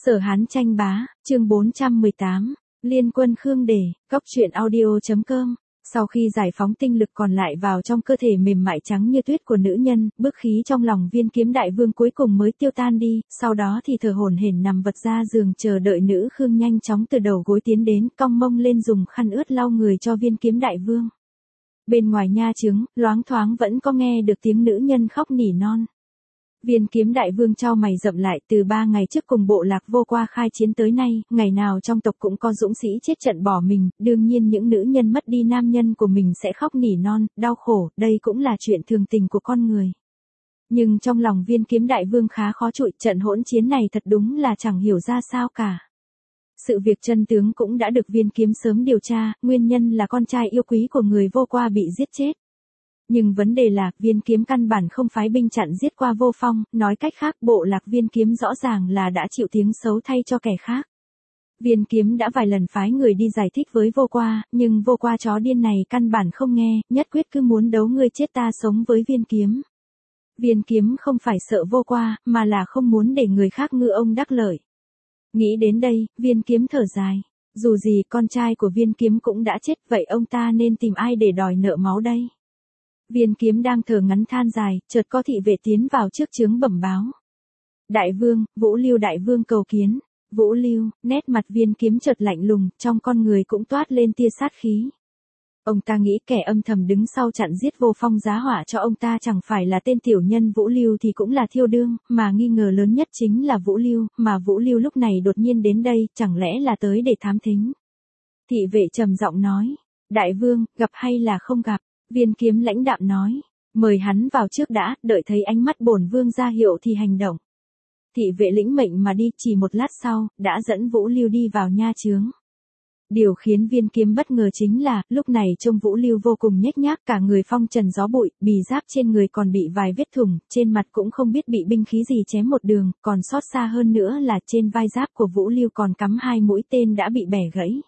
Sở Hán tranh bá, chương 418, Liên quân Khương Đề, Cóc truyện audio.com. Sau khi giải phóng tinh lực còn lại vào trong cơ thể mềm mại trắng như tuyết của nữ nhân, bức khí trong lòng Viên Kiếm đại vương cuối cùng mới tiêu tan đi, sau đó thì thở hổn hển nằm vật ra giường chờ đợi nữ Khương nhanh chóng từ đầu gối tiến đến, cong mông lên dùng khăn ướt lau người cho Viên Kiếm đại vương. Bên ngoài nha trướng, loáng thoáng vẫn có nghe được tiếng nữ nhân khóc nỉ non. Viên Kiếm đại vương chau mày rậm lại, từ 3 ngày trước cùng bộ lạc vô qua khai chiến tới nay, ngày nào trong tộc cũng có dũng sĩ chết trận bỏ mình, đương nhiên những nữ nhân mất đi nam nhân của mình sẽ khóc nỉ non, đau khổ, đây cũng là chuyện thường tình của con người. Nhưng trong lòng Viên Kiếm đại vương khá khó chịu, trận hỗn chiến này thật đúng là chẳng hiểu ra sao cả. Sự việc chân tướng cũng đã được Viên Kiếm sớm điều tra, nguyên nhân là con trai yêu quý của người vô qua bị giết chết. Nhưng vấn đề là, Viên Kiếm căn bản không phái binh chặn giết qua Vô Phong, nói cách khác bộ lạc Viên Kiếm rõ ràng là đã chịu tiếng xấu thay cho kẻ khác. Viên Kiếm đã vài lần phái người đi giải thích với vô qua, nhưng vô qua chó điên này căn bản không nghe, nhất quyết cứ muốn đấu ngươi chết ta sống với Viên Kiếm. Viên Kiếm không phải sợ vô qua, mà là không muốn để người khác ngư ông đắc lợi. Nghĩ đến đây, Viên Kiếm thở dài. Dù gì con trai của Viên Kiếm cũng đã chết, vậy ông ta nên tìm ai để đòi nợ máu đây? Viên Kiếm đang thở ngắn than dài, chợt có thị vệ tiến vào trước trướng bẩm báo. Đại vương, Vũ Lưu đại vương cầu kiến. Vũ Lưu, nét mặt Viên Kiếm chợt lạnh lùng, trong con người cũng toát lên tia sát khí. Ông ta nghĩ kẻ âm thầm đứng sau chặn giết Vô Phong giá họa cho ông ta chẳng phải là tên tiểu nhân Vũ Lưu thì cũng là Thiêu Đương, mà nghi ngờ lớn nhất chính là Vũ Lưu, mà Vũ Lưu lúc này đột nhiên đến đây, chẳng lẽ là tới để thám thính. Thị vệ trầm giọng nói, đại vương, gặp hay là không gặp? Viên Kiếm lãnh đạm nói, mời hắn vào trước đã, đợi thấy ánh mắt bổn vương ra hiệu thì hành động. Thị vệ lĩnh mệnh mà đi, chỉ một lát sau, đã dẫn Vũ Lưu đi vào nha trướng. Điều khiến Viên Kiếm bất ngờ chính là, lúc này trông Vũ Lưu vô cùng nhếch nhác, cả người phong trần gió bụi, bì giáp trên người còn bị vài vết thủng, trên mặt cũng không biết bị binh khí gì chém một đường, còn xót xa hơn nữa là trên vai giáp của Vũ Lưu còn cắm 2 mũi tên đã bị bẻ gãy.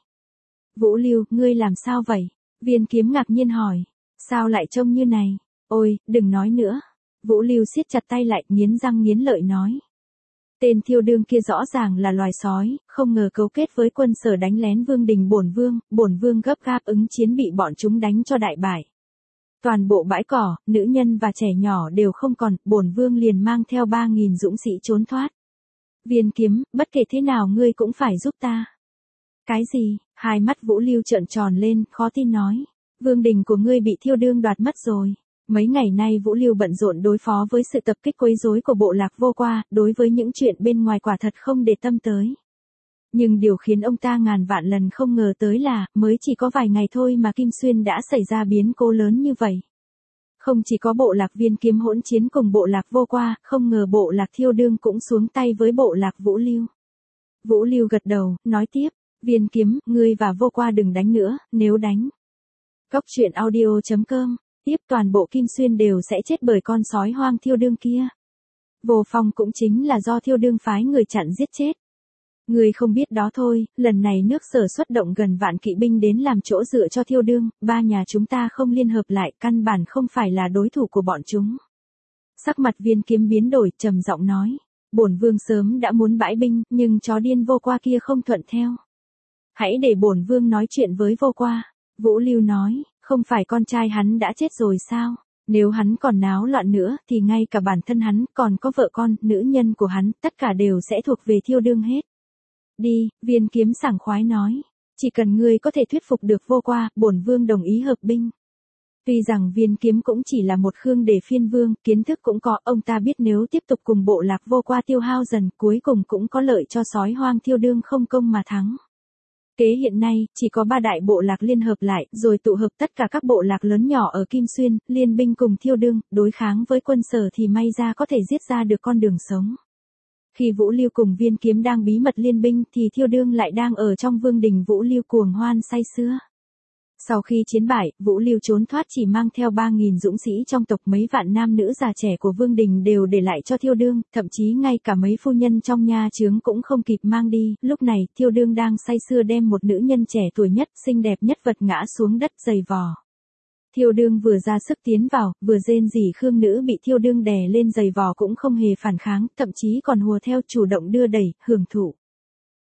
Vũ Lưu, ngươi làm sao vậy? Viên Kiếm ngạc nhiên hỏi. Sao lại trông như này? Ôi, đừng nói nữa. Vũ Lưu siết chặt tay lại, nghiến răng nghiến lợi nói. Tên Thiêu Đương kia rõ ràng là loài sói, không ngờ cấu kết với quân Sở đánh lén vương đình bổn vương gấp gáp ứng chiến bị bọn chúng đánh cho đại bại. Toàn bộ bãi cỏ, nữ nhân và trẻ nhỏ đều không còn, bổn vương liền mang theo 3.000 dũng sĩ trốn thoát. Viên Kiếm, bất kể thế nào ngươi cũng phải giúp ta. Cái gì? Hai mắt Vũ Lưu trợn tròn lên, khó tin nói. Vương đình của ngươi bị Thiêu Đương đoạt mất rồi. Mấy ngày nay Vũ Lưu bận rộn đối phó với sự tập kích quấy rối của bộ lạc vô qua, đối với những chuyện bên ngoài quả thật không để tâm tới. Nhưng điều khiến ông ta ngàn vạn lần không ngờ tới là, mới chỉ có vài ngày thôi mà Kim Xuyên đã xảy ra biến cố lớn như vậy. Không chỉ có bộ lạc Viên Kiếm hỗn chiến cùng bộ lạc vô qua, không ngờ bộ lạc Thiêu Đương cũng xuống tay với bộ lạc Vũ Lưu. Vũ Lưu gật đầu, nói tiếp, Viên Kiếm, ngươi và vô qua đừng đánh nữa, nếu đánh. Cóc truyện audio.com, tiếp toàn bộ Kim Xuyên đều sẽ chết bởi con sói hoang Thiêu Đương kia. Vô Phong cũng chính là do Thiêu Đương phái người chặn giết chết. Người không biết đó thôi, lần này nước Sở xuất động gần vạn kỵ binh đến làm chỗ dựa cho Thiêu Đương, ba nhà chúng ta không liên hợp lại, căn bản không phải là đối thủ của bọn chúng. Sắc mặt Viên Kiếm biến đổi, trầm giọng nói, bổn vương sớm đã muốn bãi binh, nhưng chó điên vô qua kia không thuận theo. Hãy để bổn vương nói chuyện với vô qua. Vũ Lưu nói, không phải con trai hắn đã chết rồi sao? Nếu hắn còn náo loạn nữa thì ngay cả bản thân hắn còn có vợ con, nữ nhân của hắn, tất cả đều sẽ thuộc về Thiêu Đương hết. Đi, Viên Kiếm sảng khoái nói, chỉ cần ngươi có thể thuyết phục được vô qua, bổn vương đồng ý hợp binh. Tuy rằng Viên Kiếm cũng chỉ là một Khương Đề phiên vương, kiến thức cũng có, ông ta biết nếu tiếp tục cùng bộ lạc vô qua tiêu hao dần, cuối cùng cũng có lợi cho sói hoang Thiêu Đương không công mà thắng. Kế hiện nay, chỉ có 3 đại bộ lạc liên hợp lại, rồi tụ hợp tất cả các bộ lạc lớn nhỏ ở Kim Xuyên, liên binh cùng Thiêu Đương, đối kháng với quân Sở thì may ra có thể giết ra được con đường sống. Khi Vũ Lưu cùng Viên Kiếm đang bí mật liên binh thì Thiêu Đương lại đang ở trong vương đình Vũ Lưu cuồng hoan say sưa. Sau khi chiến bại, Vũ Lưu trốn thoát chỉ mang theo 3.000 dũng sĩ trong tộc, mấy vạn nam nữ già trẻ của vương đình đều để lại cho Thiêu Đương, thậm chí ngay cả mấy phu nhân trong nha trướng cũng không kịp mang đi. Lúc này, Thiêu Đương đang say sưa đem một nữ nhân trẻ tuổi nhất, xinh đẹp nhất vật ngã xuống đất giày vò. Thiêu Đương vừa ra sức tiến vào, vừa rên rỉ, Khương nữ bị Thiêu Đương đè lên giày vò cũng không hề phản kháng, thậm chí còn hùa theo chủ động đưa đẩy, hưởng thụ.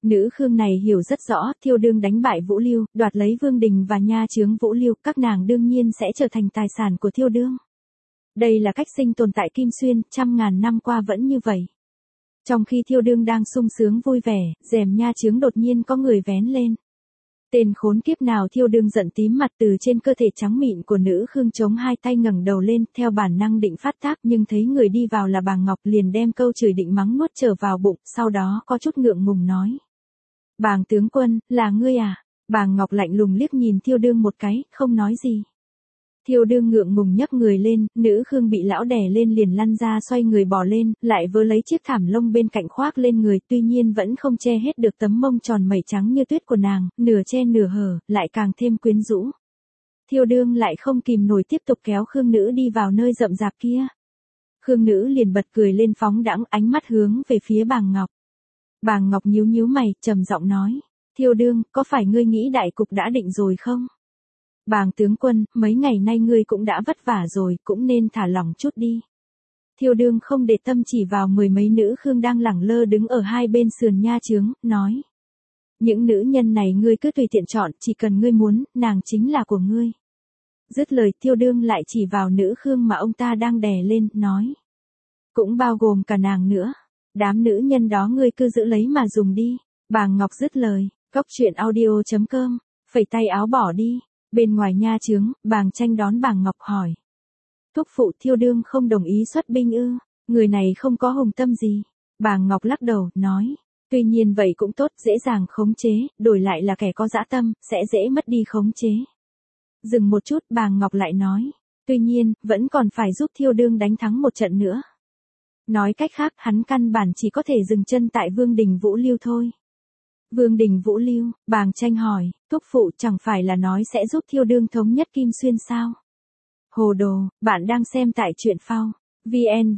Nữ Khương này hiểu rất rõ, Thiêu Đương đánh bại Vũ Lưu, đoạt lấy Vương Đình và nha chướng Vũ Lưu, các nàng đương nhiên sẽ trở thành tài sản của Thiêu Đương. Đây là cách sinh tồn tại Kim Xuyên, trăm ngàn năm qua vẫn như vậy. Trong khi Thiêu Đương đang sung sướng vui vẻ, rèm nha chướng đột nhiên có người vén lên. Tên khốn kiếp nào! Thiêu Đương giận tím mặt, từ trên cơ thể trắng mịn của Nữ Khương chống hai tay ngẩng đầu lên, theo bản năng định phát tác, nhưng thấy người đi vào là Bàng Ngọc, liền đem câu chửi định mắng nuốt trở vào bụng, sau đó có chút ngượng ngùng nói: Bàng tướng quân, là ngươi à? Bàng Ngọc lạnh lùng liếc nhìn Thiêu Đương một cái, không nói gì. Thiêu Đương ngượng ngùng nhấc người lên, Nữ Khương bị lão đè lên liền lăn ra, xoay người bò lên, lại vớ lấy chiếc thảm lông bên cạnh khoác lên người, tuy nhiên vẫn không che hết được tấm mông tròn mẩy trắng như tuyết của nàng, nửa che nửa hở, lại càng thêm quyến rũ. Thiêu Đương lại không kìm nổi tiếp tục kéo Khương Nữ đi vào nơi rậm rạp kia. Khương Nữ liền bật cười lên phóng đãng, ánh mắt hướng về phía Bàng Ngọc. Bàng Ngọc nhíu nhíu mày, trầm giọng nói: Thiêu Đương, có phải ngươi nghĩ đại cục đã định rồi không? Bàng tướng quân, mấy ngày nay ngươi cũng đã vất vả rồi, cũng nên thả lỏng chút đi. Thiêu Đương không để tâm chỉ vào mười mấy nữ Khương đang lẳng lơ đứng ở hai bên sườn nha chướng, nói: Những nữ nhân này ngươi cứ tùy tiện chọn, chỉ cần ngươi muốn, nàng chính là của ngươi. Dứt lời, Thiêu Đương lại chỉ vào nữ Khương mà ông ta đang đè lên, nói: Cũng bao gồm cả nàng nữa. Đám nữ nhân đó ngươi cứ giữ lấy mà dùng đi. Bàng Ngọc dứt lời, cóc truyện audio.com, phẩy tay áo bỏ đi. Bên ngoài nha chướng, Bàng Tranh đón Bàng Ngọc hỏi: Thúc phụ, Thiêu Đương không đồng ý xuất binh ư? Người này không có hùng tâm gì. Bàng Ngọc lắc đầu, nói: Tuy nhiên vậy cũng tốt, dễ dàng khống chế, đổi lại là kẻ có dã tâm, sẽ dễ mất đi khống chế. Dừng một chút, Bàng Ngọc lại nói: Tuy nhiên, vẫn còn phải giúp Thiêu Đương đánh thắng một trận nữa. Nói cách khác, hắn căn bản chỉ có thể dừng chân tại Vương Đình Vũ Lưu thôi. Vương Đình Vũ Lưu, Bàng Tranh hỏi: Thúc phụ chẳng phải là nói sẽ giúp Thiêu Đương thống nhất Kim Xuyên sao? Hồ đồ, bạn đang xem tại truyện phao. VN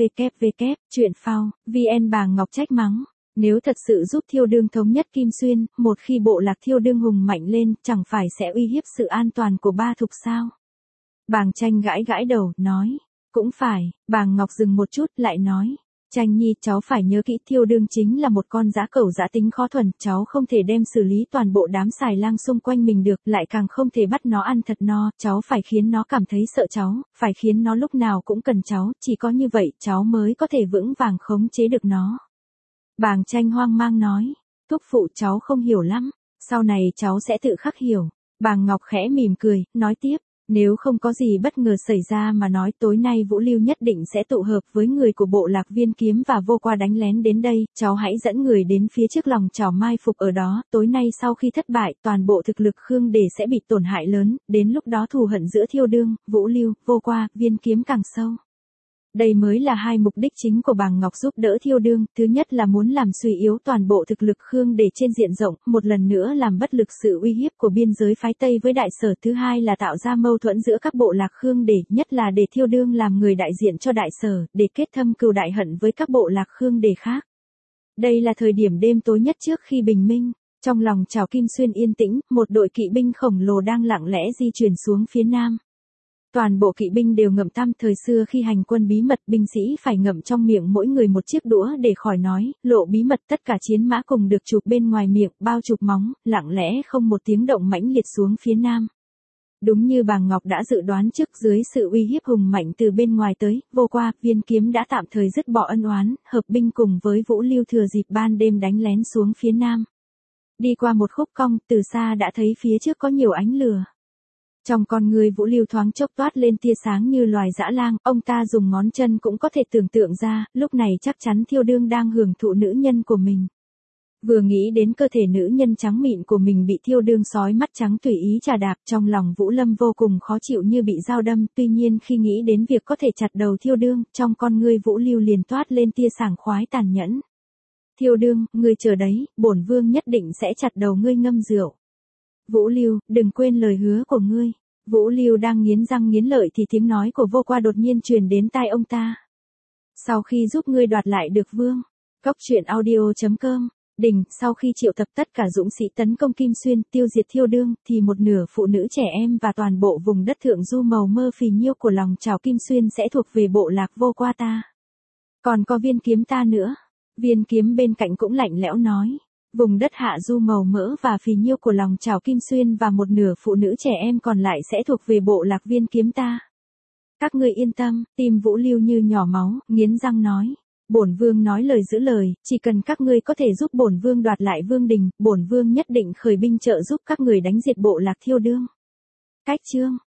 www, truyện phao, VN. Bàng Ngọc trách mắng: Nếu thật sự giúp Thiêu Đương thống nhất Kim Xuyên, một khi bộ lạc Thiêu Đương hùng mạnh lên, chẳng phải sẽ uy hiếp sự an toàn của ba thục sao? Bàng Tranh gãi gãi đầu, nói: Cũng phải. Bàng Ngọc dừng một chút, lại nói: Tranh nhi, cháu phải nhớ kỹ, Thiêu Đương chính là một con dã cẩu dã tính khó thuần, cháu không thể đem xử lý toàn bộ đám xài lang xung quanh mình được, lại càng không thể bắt nó ăn thật no, cháu phải khiến nó cảm thấy sợ cháu, phải khiến nó lúc nào cũng cần cháu, chỉ có như vậy cháu mới có thể vững vàng khống chế được nó. Bàng Tranh hoang mang nói: Thúc phụ, cháu không hiểu lắm, sau này cháu sẽ tự khắc hiểu. Bàng Ngọc khẽ mỉm cười, nói tiếp: Nếu không có gì bất ngờ xảy ra mà nói, tối nay Vũ Lưu nhất định sẽ tụ hợp với người của bộ lạc Viên Kiếm và Vô Qua đánh lén đến đây, cháu hãy dẫn người đến phía trước lòng chảo mai phục ở đó, tối nay sau khi thất bại, toàn bộ thực lực Khương Đề sẽ bị tổn hại lớn, đến lúc đó thù hận giữa Thiêu Đương, Vũ Lưu, Vô Qua, Viên Kiếm càng sâu. Đây mới là hai mục đích chính của Bàng Ngọc giúp đỡ Thiêu Đương, thứ nhất là muốn làm suy yếu toàn bộ thực lực Khương Đề trên diện rộng, một lần nữa làm bất lực sự uy hiếp của biên giới phái Tây với Đại Sở, thứ hai là tạo ra mâu thuẫn giữa các bộ lạc Khương Đề, nhất là để Thiêu Đương làm người đại diện cho Đại Sở, để kết thâm cừu đại hận với các bộ lạc Khương Đề khác. Đây là thời điểm đêm tối nhất trước khi bình minh, trong lòng chảo Kim Xuyên yên tĩnh, một đội kỵ binh khổng lồ đang lặng lẽ di chuyển xuống phía nam. Toàn bộ kỵ binh đều ngậm tăm, thời xưa khi hành quân bí mật, binh sĩ phải ngậm trong miệng mỗi người một chiếc đũa để khỏi nói, lộ bí mật, tất cả chiến mã cùng được chụp bên ngoài miệng, bao chụp móng, lặng lẽ không một tiếng động mãnh liệt xuống phía nam. Đúng như Bàng Ngọc đã dự đoán trước, dưới sự uy hiếp hùng mạnh từ bên ngoài tới, Vô Qua, Viên Kiếm đã tạm thời dứt bỏ ân oán, hợp binh cùng với Vũ Lưu thừa dịp ban đêm đánh lén xuống phía nam. Đi qua một khúc cong, từ xa đã thấy phía trước có nhiều ánh lửa. Trong con người Vũ Lưu thoáng chốc toát lên tia sáng như loài dã lang, ông ta dùng ngón chân cũng có thể tưởng tượng ra, lúc này chắc chắn Thiêu Đương đang hưởng thụ nữ nhân của mình. Vừa nghĩ đến cơ thể nữ nhân trắng mịn của mình bị Thiêu Đương sói mắt trắng tùy ý chà đạp, trong lòng Vũ Lâm vô cùng khó chịu như bị dao đâm, tuy nhiên khi nghĩ đến việc có thể chặt đầu Thiêu Đương, trong con người Vũ Lưu liền toát lên tia sảng khoái tàn nhẫn. Thiêu Đương, ngươi chờ đấy, bổn vương nhất định sẽ chặt đầu ngươi ngâm rượu. Vũ Lưu, đừng quên lời hứa của ngươi. Vũ Lưu đang nghiến răng nghiến lợi thì tiếng nói của Vô Qua đột nhiên truyền đến tai ông ta. Sau khi giúp ngươi đoạt lại được vương, cóc truyện audio.com, Đình, sau khi triệu tập tất cả dũng sĩ tấn công Kim Xuyên, tiêu diệt Thiêu Đương, thì một nửa phụ nữ trẻ em và toàn bộ vùng đất thượng du màu mơ phì nhiêu của lòng chảo Kim Xuyên sẽ thuộc về bộ lạc Vô Qua ta. Còn có Viên Kiếm ta nữa. Viên Kiếm bên cạnh cũng lạnh lẽo nói. Vùng đất hạ du màu mỡ và phì nhiêu của lòng Trảo Kim Xuyên và một nửa phụ nữ trẻ em còn lại sẽ thuộc về bộ lạc Viên Kiếm ta. Các ngươi yên tâm, tim Vũ Lưu như nhỏ máu, nghiến răng nói. Bổn vương nói lời giữ lời, chỉ cần các ngươi có thể giúp bổn vương đoạt lại vương đình, bổn vương nhất định khởi binh trợ giúp các người đánh diệt bộ lạc Thiêu Đương. Cách chương